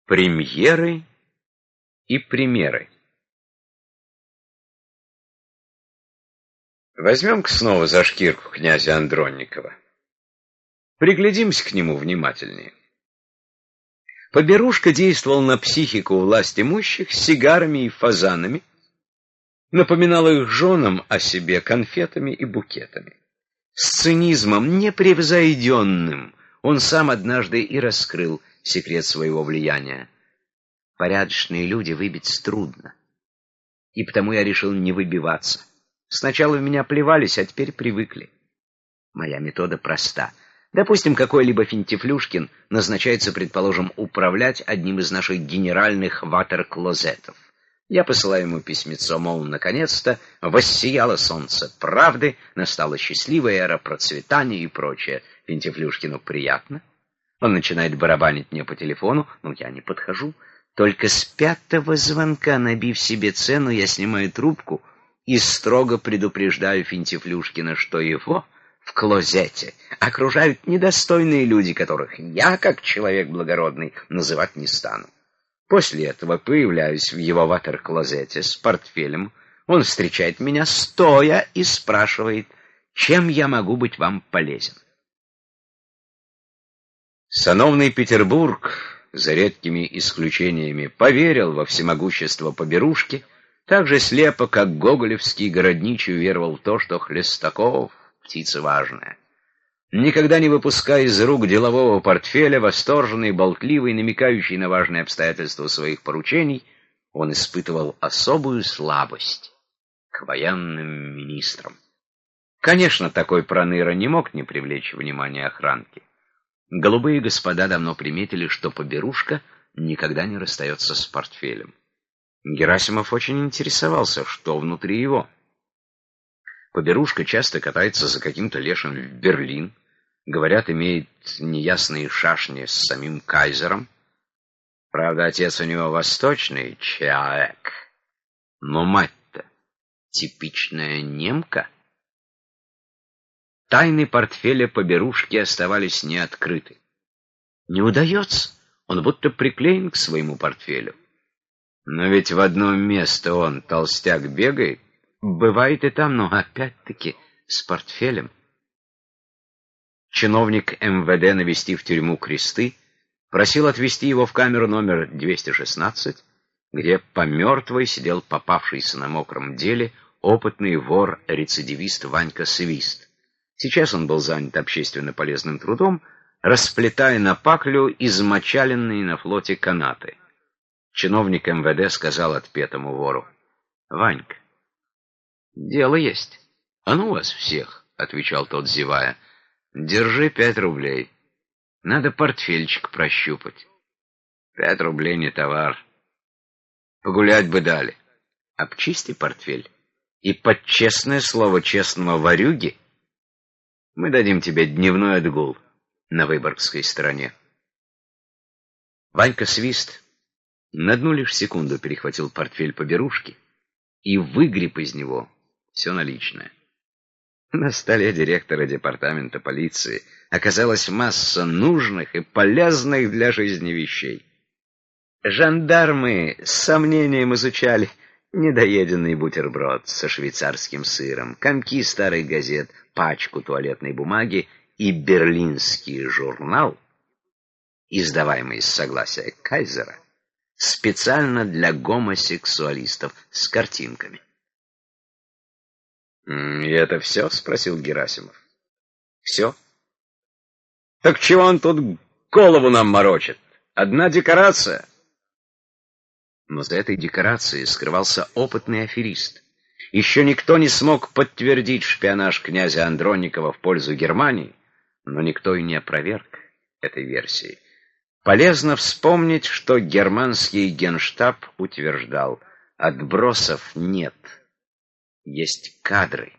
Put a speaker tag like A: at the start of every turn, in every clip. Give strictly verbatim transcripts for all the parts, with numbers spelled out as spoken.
A: Премьеры и примеры. Возьмем-ка снова за шкирку князя Андронникова. Приглядимся к нему внимательнее. Поберушка действовал на психику власть имущих сигарами и фазанами, напоминал их женам о себе конфетами и букетами. С цинизмом непревзойденным он сам однажды и раскрыл секрет своего влияния. Порядочные люди выбить трудно, и потому я решил не выбиваться. Сначала в меня плевались, а теперь привыкли. Моя метода проста. Допустим, какой-либо Финтифлюшкин назначается, предположим, управлять одним из наших генеральных ватер-клозетов. Я посылаю ему письмецо, мол, наконец-то воссияло солнце правды, настала счастливая эра процветания и прочее. Финтифлюшкину приятно. Он начинает барабанить мне по телефону, но я не подхожу. Только с пятого звонка, набив себе цену, я снимаю трубку и строго предупреждаю Финтифлюшкина, что его в клозете окружают недостойные люди, которых я, как человек благородный, называть не стану. После этого появляюсь в его ватер-клозете с портфелем. Он встречает меня стоя и спрашивает, чем я могу быть вам полезен. Сановный Петербург, за редкими исключениями, поверил во всемогущество Поберушки, так же слепо, как гоголевский городничий уверовал в то, что Хлестаков — птица важная. Никогда не выпуская из рук делового портфеля, восторженный, болтливый, намекающий на важные обстоятельства своих поручений, он испытывал особую слабость к военным министрам. Конечно, такой проныра не мог не привлечь внимания охранки. Голубые господа давно приметили, что Поберушка никогда не расстается с портфелем. Герасимов очень интересовался, что внутри его. Поберушка часто катается за каким-то лешим в Берлин, говорят, имеет неясные шашни с самим кайзером. Правда, отец у него восточный человек, но мать-то типичная немка. Тайны портфеля Поберушки оставались неоткрыты. Не удается, он будто приклеен к своему портфелю. Но ведь в одно место он, толстяк, бегает. Бывает и там, но опять-таки с портфелем. Чиновник эм вэ дэ, навестив тюрьму Кресты, просил отвезти его в камеру номер двести шестнадцать, где по мертвой сидел попавшийся на мокром деле опытный вор-рецидивист Ванька Свист. Сейчас он был занят общественно полезным трудом, расплетая на паклю измочаленные на флоте канаты. Чиновник эм вэ дэ сказал отпетому вору: «Ванька, дело есть». «А ну вас всех», — отвечал тот, зевая. «Держи пять рублей. Надо портфельчик прощупать». «Пять рублей не товар. Погулять бы дали. Обчисти портфель, и под честное слово честного ворюги мы дадим тебе дневной отгул на Выборгской стороне». Ванька Свист на одну лишь секунду перехватил портфель Поберушки и выгреб из него все наличное. На столе директора департамента полиции оказалась масса нужных и полезных для жизни вещей. Жандармы с сомнением изучали недоеденный бутерброд со швейцарским сыром, комки старых газет, пачку туалетной бумаги и берлинский журнал, издаваемый с согласия кайзера, специально для гомосексуалистов с картинками. «И это все?» — спросил Герасимов. «Все. Так чего он тут голову нам морочит? Одна декорация». Но за этой декорацией скрывался опытный аферист. Еще никто не смог подтвердить шпионаж князя Андронникова в пользу Германии, но никто и не опроверг этой версии. Полезно вспомнить, что германский генштаб утверждал: отбросов нет, есть кадры.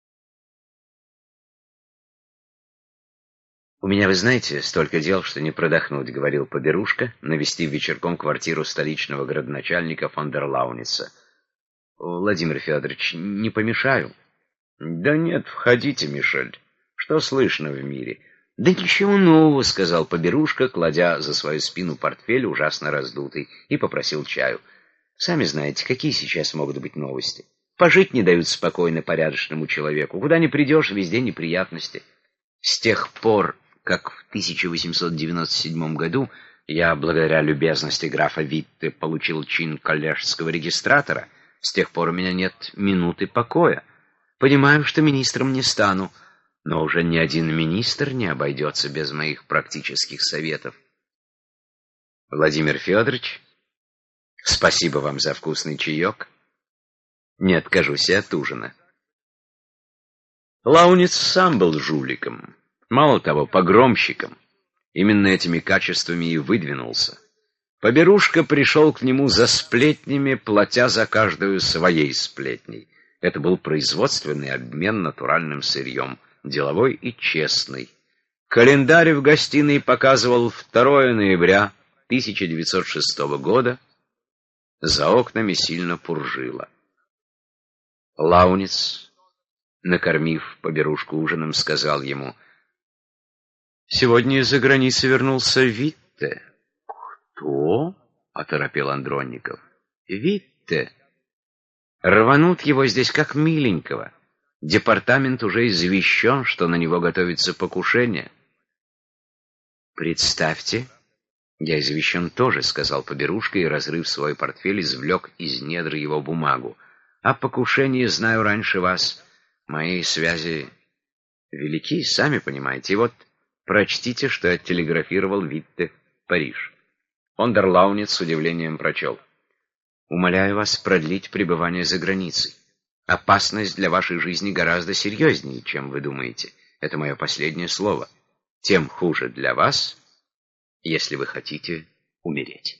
A: «У меня, вы знаете, столько дел, что не продохнуть», — говорил Поберушка, навестив вечерком квартиру столичного градоначальника фон дер Лауница. «Владимир Федорович, не помешаю?» «Да нет, входите, Мишель. Что слышно в мире? «Да ничего нового», — сказал Поберушка, кладя за свою спину портфель, ужасно раздутый, и попросил чаю. «Сами знаете, какие сейчас могут быть новости. Пожить не дают спокойно порядочному человеку. Куда ни придешь, везде неприятности. С тех пор, как в тысяча восемьсот девяносто седьмом году я, благодаря любезности графа Витте, получил чин коллежского регистратора, с тех пор у меня нет минуты покоя. Понимаю, что министром не стану, но уже ни один министр не обойдется без моих практических советов. Владимир Федорович, спасибо вам за вкусный чаек. Не откажусь и от ужина». Лауниц сам был жуликом, мало того, погромщиком. Именно этими качествами и выдвинулся. Поберушка пришел к нему за сплетнями, платя за каждую своей сплетней. Это был производственный обмен натуральным сырьем, деловой и честный. Календарь в гостиной показывал второе ноября тысяча девятьсот шестого года. За окнами сильно пуржило. Лауниц, накормив Поберушку ужином, сказал ему: «Сегодня из-за границы вернулся Витте». «Кто?» — оторопел Андронников. «Витте. Рванут его здесь как миленького. Департамент уже извещен, что на него готовится покушение». «Представьте, я извещен тоже», — сказал Поберушка и, разрыв свой портфель, извлек из недр его бумагу. «О покушении знаю раньше вас. Мои связи велики, сами понимаете. И вот прочтите, что я телеграфировал Витте в Париж». Ондерлауниц с удивлением прочел: «Умоляю вас продлить пребывание за границей. Опасность для вашей жизни гораздо серьезнее, чем вы думаете. Это мое последнее слово. Тем хуже для вас, если вы хотите умереть».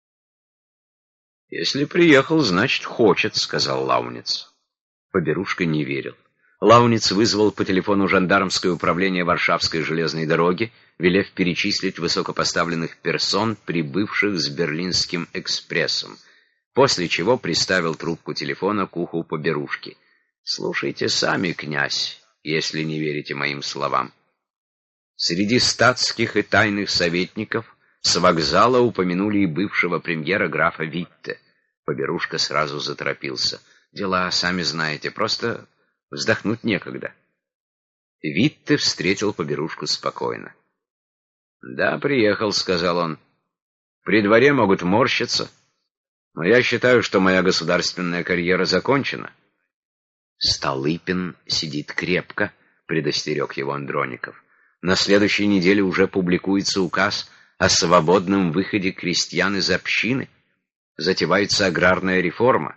A: «Если приехал, значит, хочет», — сказал Лауниц. Поберушка не верил. Лауниц вызвал по телефону жандармское управление Варшавской железной дороги, велев перечислить высокопоставленных персон, прибывших с Берлинским экспрессом, после чего приставил трубку телефона к уху Поберушки. «Слушайте сами, князь, если не верите моим словам». Среди статских и тайных советников с вокзала упомянули и бывшего премьера графа Витте. Поберушка сразу заторопился. «Дела, сами знаете, просто вздохнуть некогда». Витте встретил Поберушку спокойно. «Да, приехал», — сказал он. «При дворе могут морщиться, но я считаю, что моя государственная карьера закончена». «Столыпин сидит крепко», — предостерег его Андроников. «На следующей неделе уже публикуется указ о свободном выходе крестьян из общины. Затевается аграрная реформа».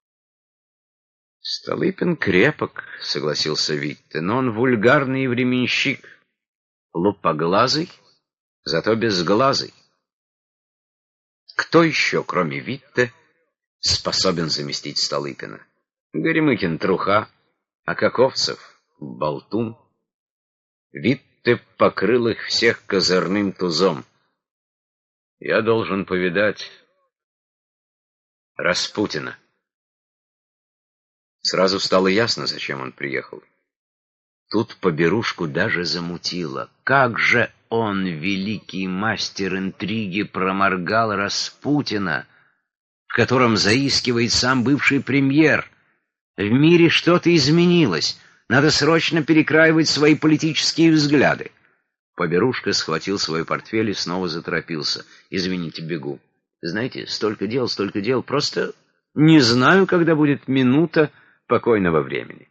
A: «Столыпин крепок», — согласился Витте, — «но он вульгарный временщик, лупоглазый, зато безглазый. Кто еще, кроме Витте, способен заместить Столыпина? Горемыкин — труха, а Каковцев — болтун. Витте покрыл их всех козырным тузом. Я должен повидать Распутина». Сразу стало ясно, зачем он приехал. Тут Поберушку даже замутило. Как же он, великий мастер интриги, проморгал Распутина, в котором заискивает сам бывший премьер. В мире что-то изменилось. Надо срочно перекраивать свои политические взгляды. Поберушка схватил свой портфель и снова заторопился. «Извините, бегу. Знаете, столько дел, столько дел. Просто не знаю, когда будет минута покойного времени».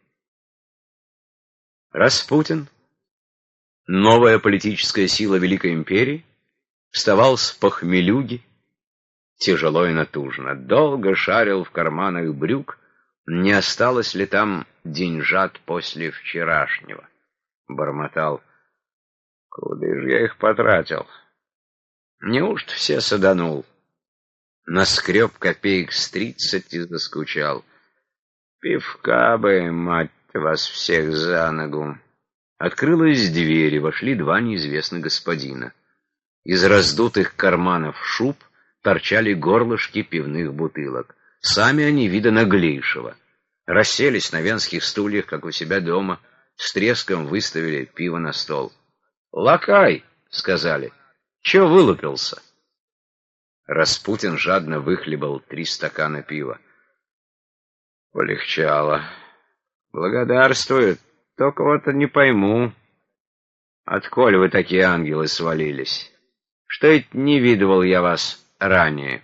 A: Распутин, новая политическая сила Великой империи, вставал с похмелюги, тяжело и натужно, долго шарил в карманах брюк, не осталось ли там деньжат после вчерашнего. Бормотал: «Куда же я их потратил? Неужто все саданул? Наскреб копеек с тридцать и заскучал. Пивка бы, мать вас всех, за ногу». Открылась дверь, и вошли два неизвестных господина. Из раздутых карманов шуб торчали горлышки пивных бутылок. Сами они вида наглейшего. Расселись на венских стульях, как у себя дома, с треском выставили пиво на стол. «Лакай!» — сказали. «Чё вылупился?» Распутин жадно выхлебал три стакана пива. Полегчало. Благодарствую, только вот не пойму, отколь вы такие ангелы свалились? Что это не видывал я вас ранее?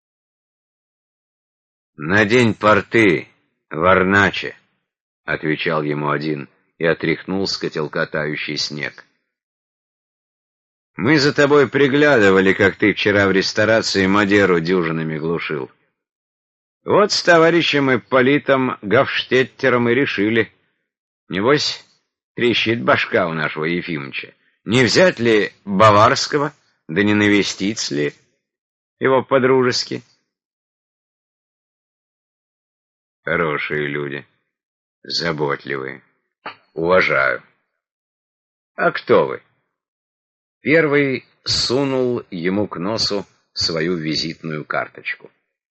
A: «Надень порты, варначе», — отвечал ему один и отряхнул с котелка тающий снег. «Мы за тобой приглядывали, как ты вчера в ресторации Мадеру дюжинами глушил. Вот с товарищем Ипполитом Гофштеттером и решили. Небось, трещит башка у нашего Ефимыча. Не взять ли Баварского, да не навестить ли его по-дружески?» Хорошие люди, заботливые, уважаю. А кто вы? Первый сунул ему к носу свою визитную карточку.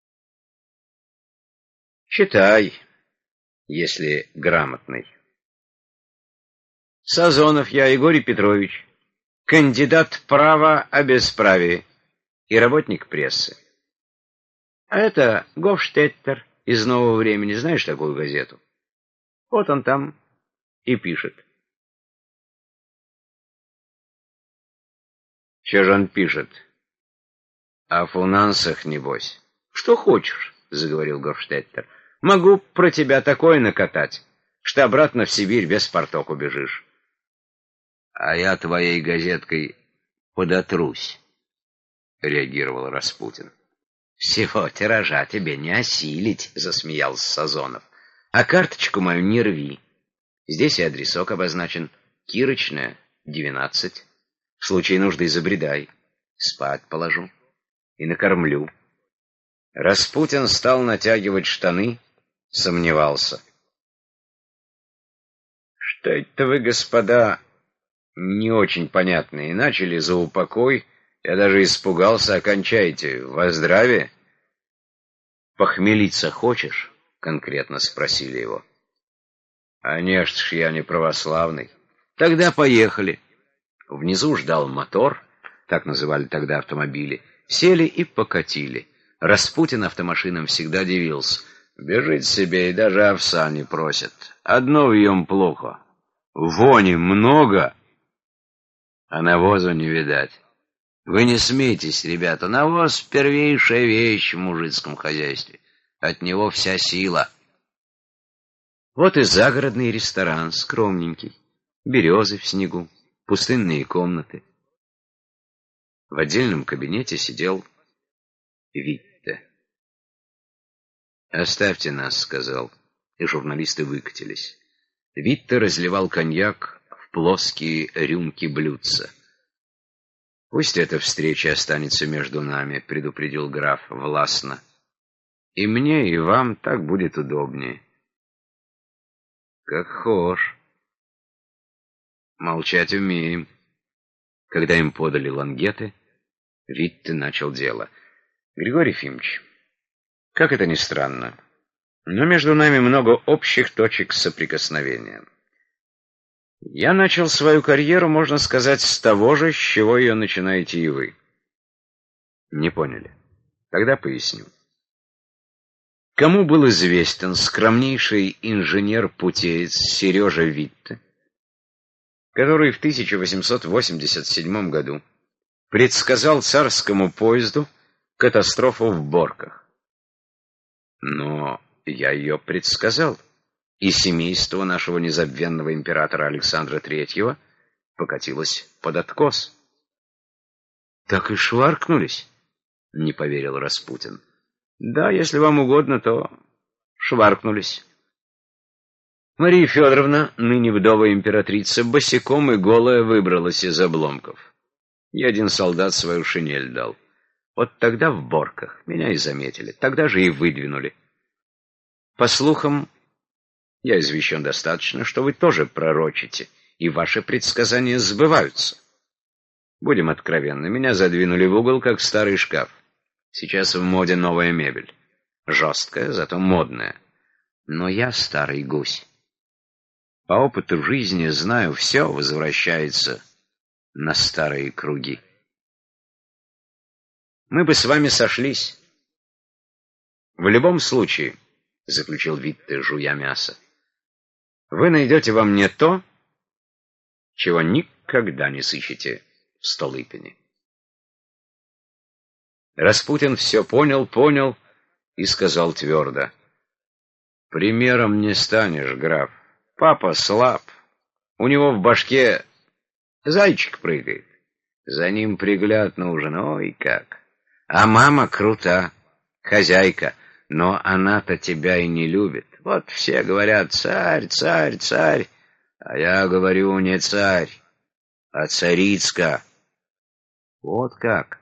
A: Читай, если грамотный. Сазонов я, Егорий Петрович, кандидат права о бесправии и работник прессы. А это Гофштеттер из «Нового времени». Знаешь такую газету? Вот он там и пишет. Че же он пишет? О финансах, небось. Что хочешь, заговорил Гофштеттер. Могу про тебя такое накатать, что обратно в Сибирь без порток убежишь. А я твоей газеткой подотрусь, реагировал Распутин. Всего тиража тебе не осилить, засмеялся Сазонов. А карточку мою не рви. Здесь и адресок обозначен. Кирочная, двенадцать. В случае нужды забредай. Спать положу и накормлю. Распутин стал натягивать штаны, сомневался. Что это вы, господа, не очень понятные, начали за упокой. Я даже испугался, окончайте. Во здравие? Похмелиться хочешь? Конкретно спросили его. А не ж я не православный. Тогда поехали. Внизу ждал мотор, так называли тогда автомобили. Сели и покатили. Распутин автомашинам всегда дивился. Бежит себе и даже овса не просит. Одно в нем плохо. Вони много, а навозу не видать. Вы не смейтесь, ребята, навоз — первейшая вещь в мужицком хозяйстве. От него вся сила. Вот и загородный ресторан, скромненький, березы в снегу, пустынные комнаты. В отдельном кабинете сидел Витте. «Оставьте нас», — сказал, и журналисты выкатились. Витте разливал коньяк в плоские рюмки-блюдца. «Пусть эта встреча останется между нами», — предупредил граф властно. «И мне, и вам так будет удобнее». «Как хошь. Молчать умеем». Когда им подали лангеты, Витте начал дело. «Григорий Ефимович, как это ни странно, но между нами много общих точек соприкосновения. Я начал свою карьеру, можно сказать, с того же, с чего ее начинаете и вы». Не поняли? Тогда поясню. Кому был известен скромнейший инженер-путеец Сережа Витте, который в тысяча восемьсот восемьдесят седьмом году предсказал царскому поезду катастрофу в Борках? Но я ее предсказал, и семейство нашего незабвенного императора Александра Третьего покатилось под откос. «Так и шваркнулись?» — не поверил Распутин. «Да, если вам угодно, то шваркнулись». Мария Федоровна, ныне вдова императрица, босиком и голая выбралась из обломков. И один солдат свою шинель дал. Вот тогда в Борках меня и заметили, тогда же и выдвинули. По слухам, я извещен достаточно, что вы тоже пророчите, и ваши предсказания сбываются. Будем откровенны, меня задвинули в угол, как старый шкаф. Сейчас в моде новая мебель. Жесткая, зато модная. Но я старый гусь. По опыту жизни знаю, все возвращается на старые круги. Мы бы с вами сошлись. В любом случае, — заключил Витте, жуя мясо, — вы найдете во мне то, чего никогда не сыщете в Столыпине. Распутин все понял, понял и сказал твердо: примером не станешь, граф. Папа слаб. У него в башке зайчик прыгает. За ним пригляд нужен, ой как. А мама крута, хозяйка, но она-то тебя и не любит. Вот все говорят: царь, царь, царь. А я говорю: не царь, а царицка. Вот как.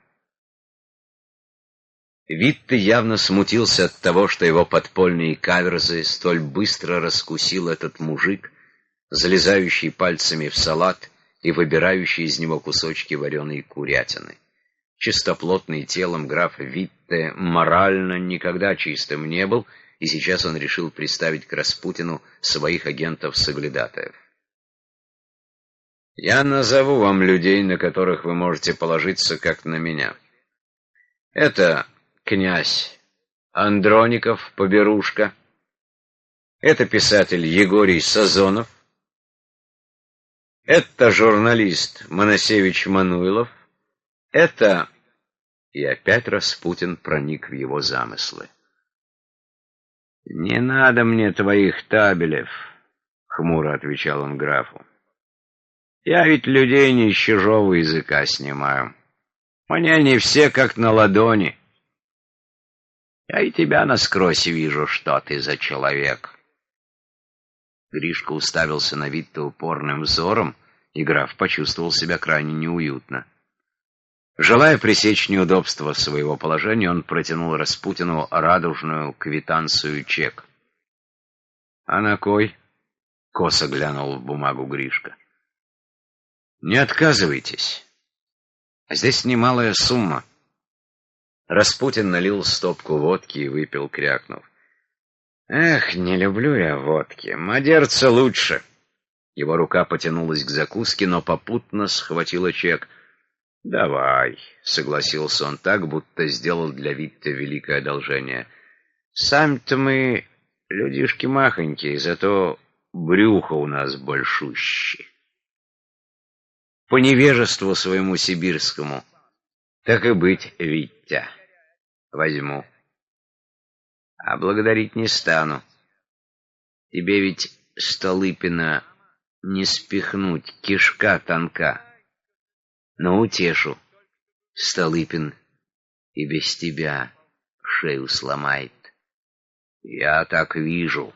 A: Витте явно смутился от того, что его подпольные каверзы столь быстро раскусил этот мужик, залезающий пальцами в салат и выбирающий из него кусочки вареной курятины. Чистоплотный телом граф Витте морально никогда чистым не был, и сейчас он решил приставить к Распутину своих агентов-соглядатаев. «Я назову вам людей, на которых вы можете положиться, как на меня. Это князь Андроников, Поберушка. Это писатель Егорий Сазонов. Это журналист Моносевич Мануилов. Это...» И опять Распутин проник в его замыслы. «Не надо мне твоих табелев», — хмуро отвечал он графу. «Я ведь людей не с чужого языка снимаю. Мне они все как на ладони. Я и тебя насквозь вижу, что ты за человек». Гришка уставился на Витте упорным взором, и граф почувствовал себя крайне неуютно. Желая пресечь неудобства своего положения, он протянул Распутину радужную квитанцию чек. «А на кой?» — косо глянул в бумагу Гришка. «Не отказывайтесь. Здесь немалая сумма». Распутин налил стопку водки и выпил, крякнув. «Эх, не люблю я водки. Мадерца лучше». Его рука потянулась к закуске, но попутно схватила чек. «Давай», — согласился он так, будто сделал для Витте великое одолжение. «Сами-то мы людишки махонькие, зато брюхо у нас большущее. По невежеству своему сибирскому, так и быть, Витя, возьму. А благодарить не стану. Тебе ведь Столыпина не спихнуть, кишка тонка. Но утешу, Столыпин и без тебя шею сломает. Я так вижу».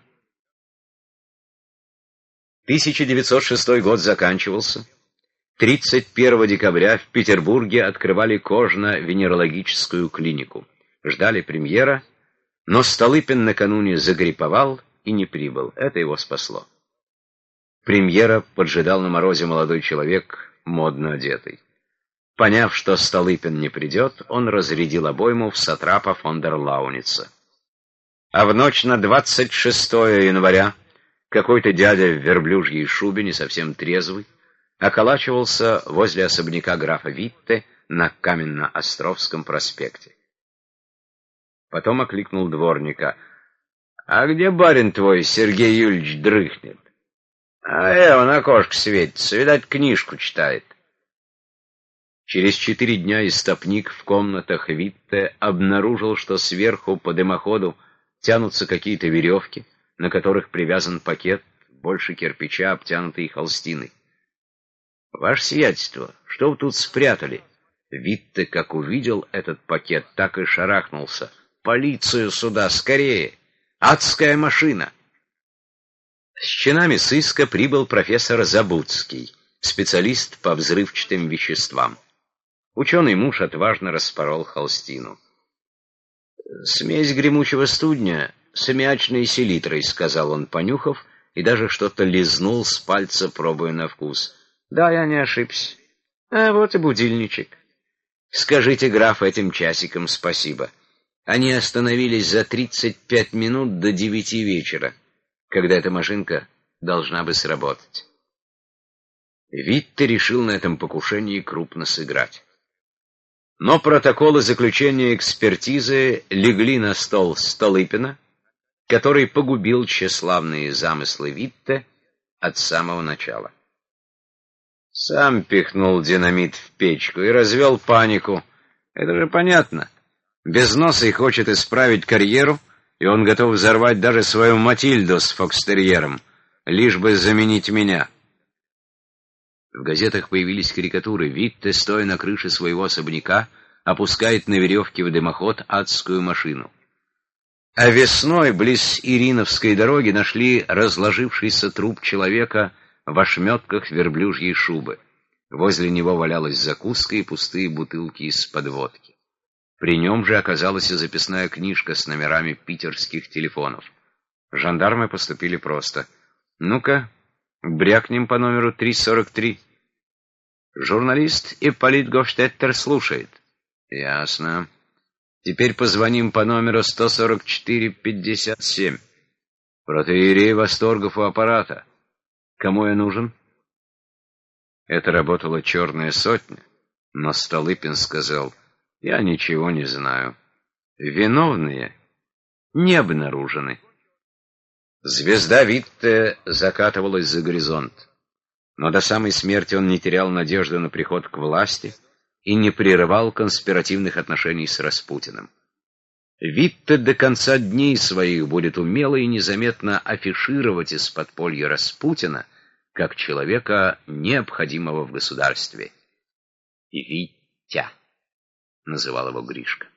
A: тысяча девятьсот шестой год заканчивался. тридцать первого декабря в Петербурге открывали кожно-венерологическую клинику. Ждали премьера, но Столыпин накануне загриповал и не прибыл. Это его спасло. Премьера поджидал на морозе молодой человек, модно одетый. Поняв, что Столыпин не придет, он разрядил обойму в сатрапа фон дер Лауница. А в ночь на двадцать шестое января какой-то дядя в верблюжьей шубе, не совсем трезвый, околачивался возле особняка графа Витте на Каменно-Островском проспекте. Потом окликнул дворника. «А где барин твой, Сергей Юльевич, дрыхнет?» «А эва на окошко светится, видать, книжку читает». Через четыре дня истопник в комнатах Витте обнаружил, что сверху по дымоходу тянутся какие-то веревки, на которых привязан пакет, больше кирпича, обтянутый холстиной. «Ваше сиятельство, что вы тут спрятали?» Витте, как увидел этот пакет, так и шарахнулся. «Полицию сюда, скорее! Адская машина!» С чинами сыска прибыл профессор Забудский, специалист по взрывчатым веществам. Ученый муж отважно распорол холстину. «Смесь гремучего студня с аммиачной селитрой», — сказал он, понюхав, и даже что-то лизнул с пальца, пробуя на вкус. «Да, я не ошибся. А вот и будильничек. Скажите, граф, этим часикам спасибо. Они остановились за тридцать пять минут до девяти вечера, когда эта машинка должна бы сработать». Витте решил на этом покушении крупно сыграть. Но протоколы заключения экспертизы легли на стол Столыпина, который погубил тщеславные замыслы Витте от самого начала. Сам пихнул динамит в печку и развел панику. Это же понятно. Безносый хочет исправить карьеру, и он готов взорвать даже свою Матильду с фокстерьером, лишь бы заменить меня. В газетах появились карикатуры. Витте, стоя на крыше своего особняка, опускает на веревке в дымоход адскую машину. А весной близ Ириновской дороги нашли разложившийся труп человека в ошметках верблюжьей шубы. Возле него валялась закуска и пустые бутылки из-под водки. При нем же оказалась и записная книжка с номерами питерских телефонов. Жандармы поступили просто. «Ну-ка, брякнем по номеру триста сорок три». Журналист Ипполит Гофштеттер слушает. «Ясно. Теперь позвоним по номеру сто сорок четыре пятьдесят семь. Протоиерей Восторгов у аппарата. Кому я нужен?» Это работала черная сотня, но Столыпин сказал: «Я ничего не знаю. Виновные не обнаружены». Звезда Витте закатывалась за горизонт, но до самой смерти он не терял надежды на приход к власти и не прерывал конспиративных отношений с Распутиным. Витте до конца дней своих будет умело и незаметно афишировать из подполья Распутина как человека, необходимого в государстве. И Витя называл его Гришка.